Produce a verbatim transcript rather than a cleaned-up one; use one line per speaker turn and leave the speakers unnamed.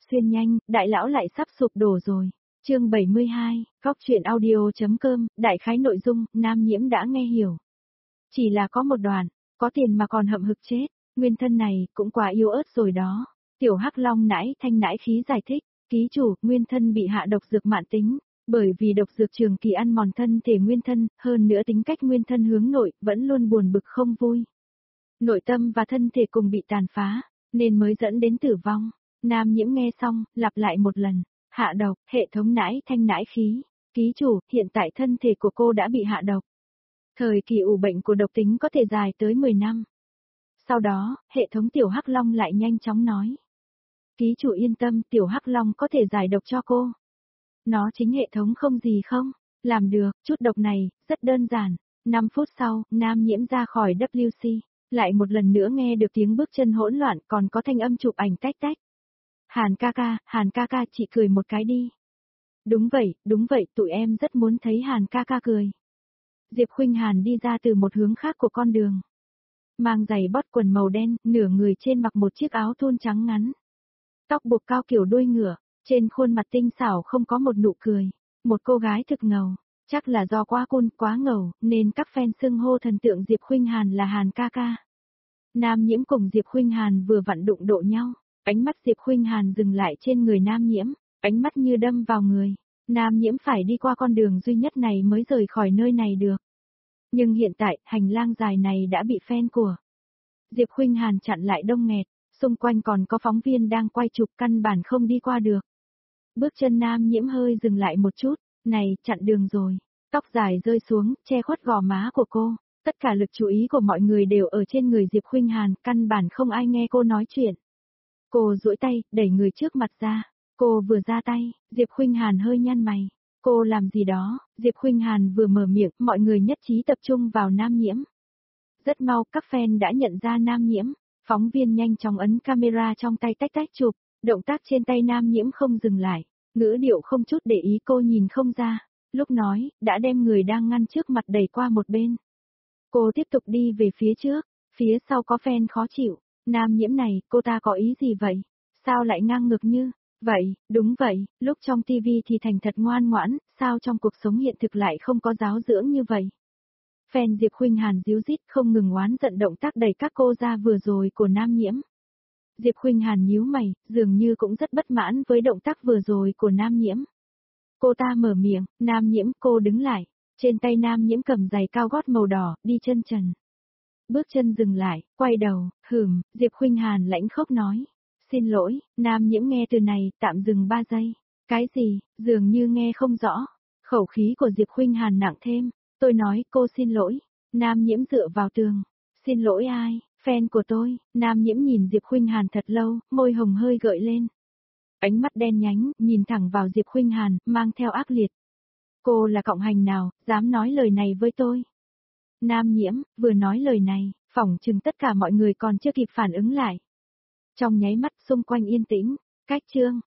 xuyên nhanh, đại lão lại sắp sụp đổ rồi. Chương bảy mươi hai, góc truyện audio.com, đại khái nội dung, Nam Nhiễm đã nghe hiểu. Chỉ là có một đoạn, có tiền mà còn hậm hực chết, nguyên thân này cũng quá yếu ớt rồi đó. Tiểu Hắc Long nãi thanh nãi khí giải thích, ký chủ, nguyên thân bị hạ độc dược mạn tính, bởi vì độc dược trường kỳ ăn mòn thân thể nguyên thân, hơn nữa tính cách nguyên thân hướng nội, vẫn luôn buồn bực không vui. Nội tâm và thân thể cùng bị tàn phá, nên mới dẫn đến tử vong. Nam Nhiễm nghe xong, lặp lại một lần, hạ độc, hệ thống nãi thanh nãi khí, ký chủ, hiện tại thân thể của cô đã bị hạ độc. Thời kỳ ủ bệnh của độc tính có thể dài tới mười năm. Sau đó, hệ thống Tiểu Hắc Long lại nhanh chóng nói. Ký chủ yên tâm, Tiểu Hắc Long có thể giải độc cho cô. Nó chính hệ thống không gì không, làm được, chút độc này, rất đơn giản. năm phút sau, Nam Nhiễm ra khỏi W C, lại một lần nữa nghe được tiếng bước chân hỗn loạn, còn có thanh âm chụp ảnh tách tách. Hàn ca ca, Hàn ca ca, chị cười một cái đi. Đúng vậy, đúng vậy, tụi em rất muốn thấy Hàn ca ca cười. Diệp Khuynh Hàn đi ra từ một hướng khác của con đường. Mang giày bót quần màu đen, nửa người trên mặc một chiếc áo thun trắng ngắn. Tóc buộc cao kiểu đuôi ngựa, trên khuôn mặt tinh xảo không có một nụ cười. Một cô gái thực ngầu, chắc là do quá cun, quá ngầu, nên các fan xưng hô thần tượng Diệp Khuynh Hàn là Hàn ca ca. Nam Nhiễm cùng Diệp Khuynh Hàn vừa vặn đụng độ nhau, ánh mắt Diệp Khuynh Hàn dừng lại trên người Nam Nhiễm, ánh mắt như đâm vào người. Nam Nhiễm phải đi qua con đường duy nhất này mới rời khỏi nơi này được. Nhưng hiện tại, hành lang dài này đã bị fan của Diệp Khuynh Hàn chặn lại đông nghẹt, xung quanh còn có phóng viên đang quay chụp, căn bản không đi qua được. Bước chân Nam Nhiễm hơi dừng lại một chút, này, chặn đường rồi. Tóc dài rơi xuống, che khuất gò má của cô. Tất cả lực chú ý của mọi người đều ở trên người Diệp Khuynh Hàn, căn bản không ai nghe cô nói chuyện. Cô duỗi tay, đẩy người trước mặt ra. Cô vừa ra tay, Diệp Khuynh Hàn hơi nhăn mày. Cô làm gì đó, Diệp Khuynh Hàn vừa mở miệng, mọi người nhất trí tập trung vào Nam Nhiễm. Rất mau, các fan đã nhận ra Nam Nhiễm. Phóng viên nhanh chóng ấn camera trong tay tách tách chụp, động tác trên tay Nam Nhiễm không dừng lại. Ngữ điệu không chút để ý, cô nhìn không ra. Lúc nói, đã đem người đang ngăn trước mặt đẩy qua một bên. Cô tiếp tục đi về phía trước, phía sau có fan khó chịu. Nam Nhiễm này, cô ta có ý gì vậy? Sao lại ngang ngược như vậy? Đúng vậy, lúc trong tivi thì thành thật ngoan ngoãn, sao trong cuộc sống hiện thực lại không có giáo dưỡng như vậy? Fan Diệp Khuynh Hàn díu dít không ngừng oán giận động tác đẩy các cô ra vừa rồi của Nam Nhiễm. Diệp Khuynh Hàn nhíu mày, dường như cũng rất bất mãn với động tác vừa rồi của Nam Nhiễm. Cô ta mở miệng, Nam Nhiễm, cô đứng lại. Trên tay Nam Nhiễm cầm giày cao gót màu đỏ, đi chân trần. Bước chân dừng lại, quay đầu, hừm, Diệp Khuynh Hàn lãnh khốc nói. Xin lỗi, Nam Nhiễm nghe từ này, tạm dừng ba giây. Cái gì, dường như nghe không rõ. Khẩu khí của Diệp Khuynh Hàn nặng thêm. Tôi nói, cô xin lỗi. Nam Nhiễm dựa vào tường. Xin lỗi ai, fan của tôi. Nam Nhiễm nhìn Diệp Khuynh Hàn thật lâu, môi hồng hơi gợi lên. Ánh mắt đen nhánh, nhìn thẳng vào Diệp Khuynh Hàn, mang theo ác liệt. Cô là cộng hành nào, dám nói lời này với tôi? Nam Nhiễm, vừa nói lời này, phỏng chừng tất cả mọi người còn chưa kịp phản ứng lại. Trong nháy mắt xung quanh yên tĩnh, cách chương,